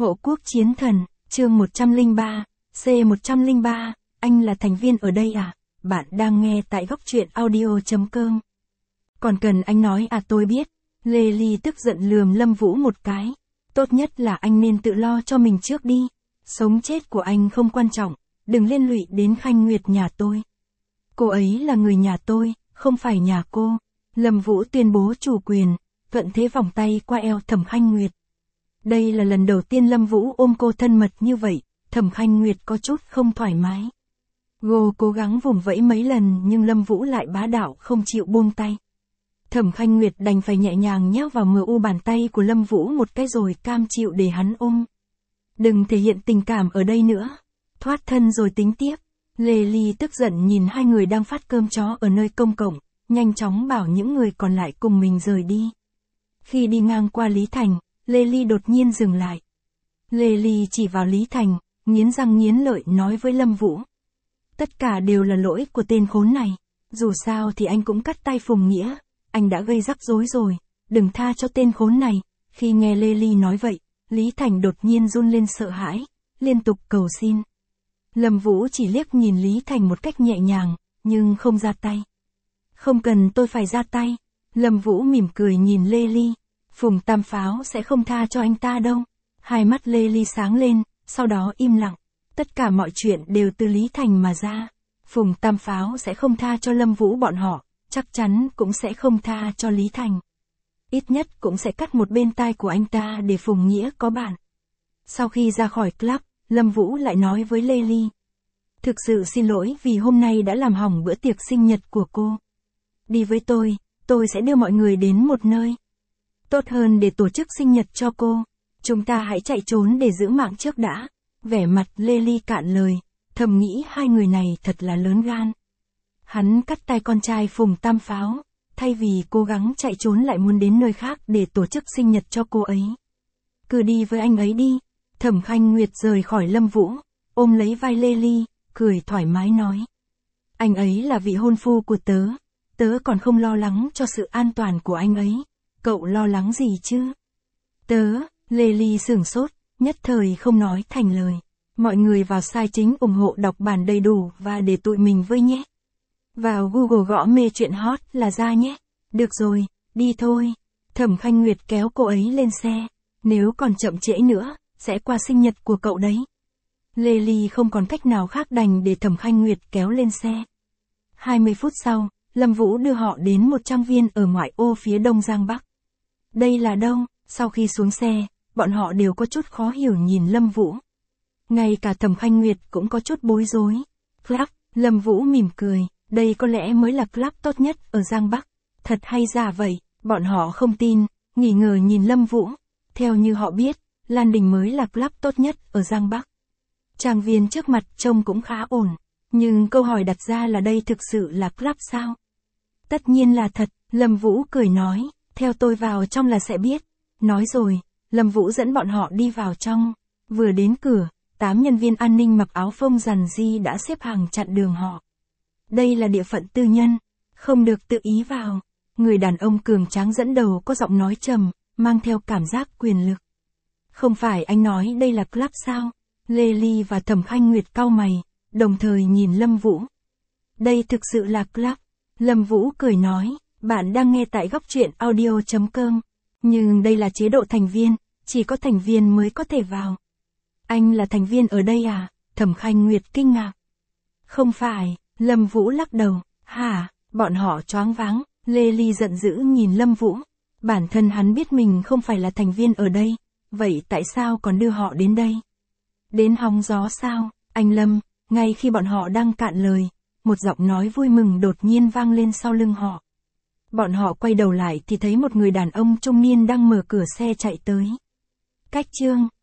Hộ quốc chiến thần, chương 103, C103, anh là thành viên ở đây à? Bạn đang nghe tại góc truyện audio.com. Còn cần anh nói à, tôi biết. Lê Ly tức giận lườm Lâm Vũ một cái. Tốt nhất là anh nên tự lo cho mình trước đi. Sống chết của anh không quan trọng, đừng liên lụy đến Khanh Nguyệt nhà tôi. Cô ấy là người nhà tôi, không phải nhà cô. Lâm Vũ tuyên bố chủ quyền, thuận thế vòng tay qua eo Thẩm Khanh Nguyệt. Đây là lần đầu tiên Lâm Vũ ôm cô thân mật như vậy, Thẩm Khanh Nguyệt có chút không thoải mái. Cô cố gắng vùng vẫy mấy lần nhưng Lâm Vũ lại bá đạo không chịu buông tay. Thẩm Khanh Nguyệt đành phải nhẹ nhàng nhét vào mờ u bàn tay của Lâm Vũ một cái rồi cam chịu để hắn ôm. Đừng thể hiện tình cảm ở đây nữa. Thoát thân rồi tính tiếp. Lê Ly tức giận nhìn hai người đang phát cơm chó ở nơi công cộng, nhanh chóng bảo những người còn lại cùng mình rời đi. Khi đi ngang qua Lý Thành, Lê Ly đột nhiên dừng lại. Lê Ly chỉ vào Lý Thành, nghiến răng nghiến lợi nói với Lâm Vũ. Tất cả đều là lỗi của tên khốn này. Dù sao thì anh cũng cắt tay Phùng Nghĩa. Anh đã gây rắc rối rồi, đừng tha cho tên khốn này. Khi nghe Lê Ly nói vậy, Lý Thành đột nhiên run lên sợ hãi, liên tục cầu xin. Lâm Vũ chỉ liếc nhìn Lý Thành một cách nhẹ nhàng, nhưng không ra tay. Không cần tôi phải ra tay. Lâm Vũ mỉm cười nhìn Lê Ly. Phùng Tam Pháo sẽ không tha cho anh ta đâu. Hai mắt Lê Ly sáng lên, sau đó im lặng. Tất cả mọi chuyện đều từ Lý Thành mà ra. Phùng Tam Pháo sẽ không tha cho Lâm Vũ bọn họ, chắc chắn cũng sẽ không tha cho Lý Thành. Ít nhất cũng sẽ cắt một bên tai của anh ta để Phùng Nghĩa có bạn. Sau khi ra khỏi club, Lâm Vũ lại nói với Lê Ly. Thực sự xin lỗi vì hôm nay đã làm hỏng bữa tiệc sinh nhật của cô. Đi với tôi sẽ đưa mọi người đến một nơi tốt hơn để tổ chức sinh nhật cho cô. Chúng ta hãy chạy trốn để giữ mạng trước đã. Vẻ mặt Lê Ly cạn lời, thầm nghĩ hai người này thật là lớn gan. Hắn cắt tay con trai Phùng Tam Pháo, thay vì cố gắng chạy trốn lại muốn đến nơi khác để tổ chức sinh nhật cho cô ấy. Cứ đi với anh ấy đi. Thẩm Khanh Nguyệt rời khỏi Lâm Vũ, ôm lấy vai Lê Ly, cười thoải mái nói. Anh ấy là vị hôn phu của tớ còn không lo lắng cho sự an toàn của anh ấy. Cậu lo lắng gì chứ? Lê Ly sửng sốt, nhất thời không nói thành lời. Mọi người vào site chính ủng hộ đọc bản đầy đủ và để tụi mình với nhé. Vào Google gõ mê chuyện hot là ra nhé. Được rồi, đi thôi. Thẩm Khanh Nguyệt kéo cô ấy lên xe. Nếu còn chậm trễ nữa, sẽ qua sinh nhật của cậu đấy. Lê Ly không còn cách nào khác đành để Thẩm Khanh Nguyệt kéo lên xe. 20 phút sau, Lâm Vũ đưa họ đến một trang viên ở ngoại ô phía đông Giang Bắc. Đây là đâu? Sau khi xuống xe, bọn họ đều có chút khó hiểu nhìn Lâm Vũ. Ngay cả Thẩm Khanh Nguyệt cũng có chút bối rối. Club, Lâm Vũ mỉm cười, đây có lẽ mới là club tốt nhất ở Giang Bắc. Thật hay giả vậy, bọn họ không tin, nghi ngờ nhìn Lâm Vũ. Theo như họ biết, Lan Đình mới là club tốt nhất ở Giang Bắc. Trang viên trước mặt trông cũng khá ổn, nhưng câu hỏi đặt ra là đây thực sự là club sao? Tất nhiên là thật, Lâm Vũ cười nói, theo tôi vào trong là sẽ biết. Nói rồi, Lâm Vũ dẫn bọn họ đi vào trong. Vừa đến cửa, 8 nhân viên an ninh mặc áo phông rằn ri đã xếp hàng chặn đường họ. Đây là địa phận tư nhân, không được tự ý vào. Người đàn ông cường tráng dẫn đầu có giọng nói trầm, mang theo cảm giác quyền lực. Không phải anh nói đây là club sao? Lê Ly và Thẩm Khanh Nguyệt cau mày, đồng thời nhìn Lâm Vũ. Đây thực sự là club. Lâm Vũ cười nói, bạn đang nghe tại góc truyện audio.com. Nhưng đây là chế độ thành viên, chỉ có thành viên mới có thể vào. Anh là thành viên ở đây à? Thẩm Khanh Nguyệt kinh ngạc. Không phải, Lâm Vũ lắc đầu. Hả? Bọn họ choáng váng. Lê Ly giận dữ nhìn Lâm Vũ. Bản thân hắn biết mình không phải là thành viên ở đây, vậy tại sao còn đưa họ đến đây? Đến hóng gió sao? Anh Lâm, ngay khi bọn họ đang cạn lời, một giọng nói vui mừng đột nhiên vang lên sau lưng họ. Bọn họ quay đầu lại thì thấy một người đàn ông trung niên đang mở cửa xe chạy tới. Cách chương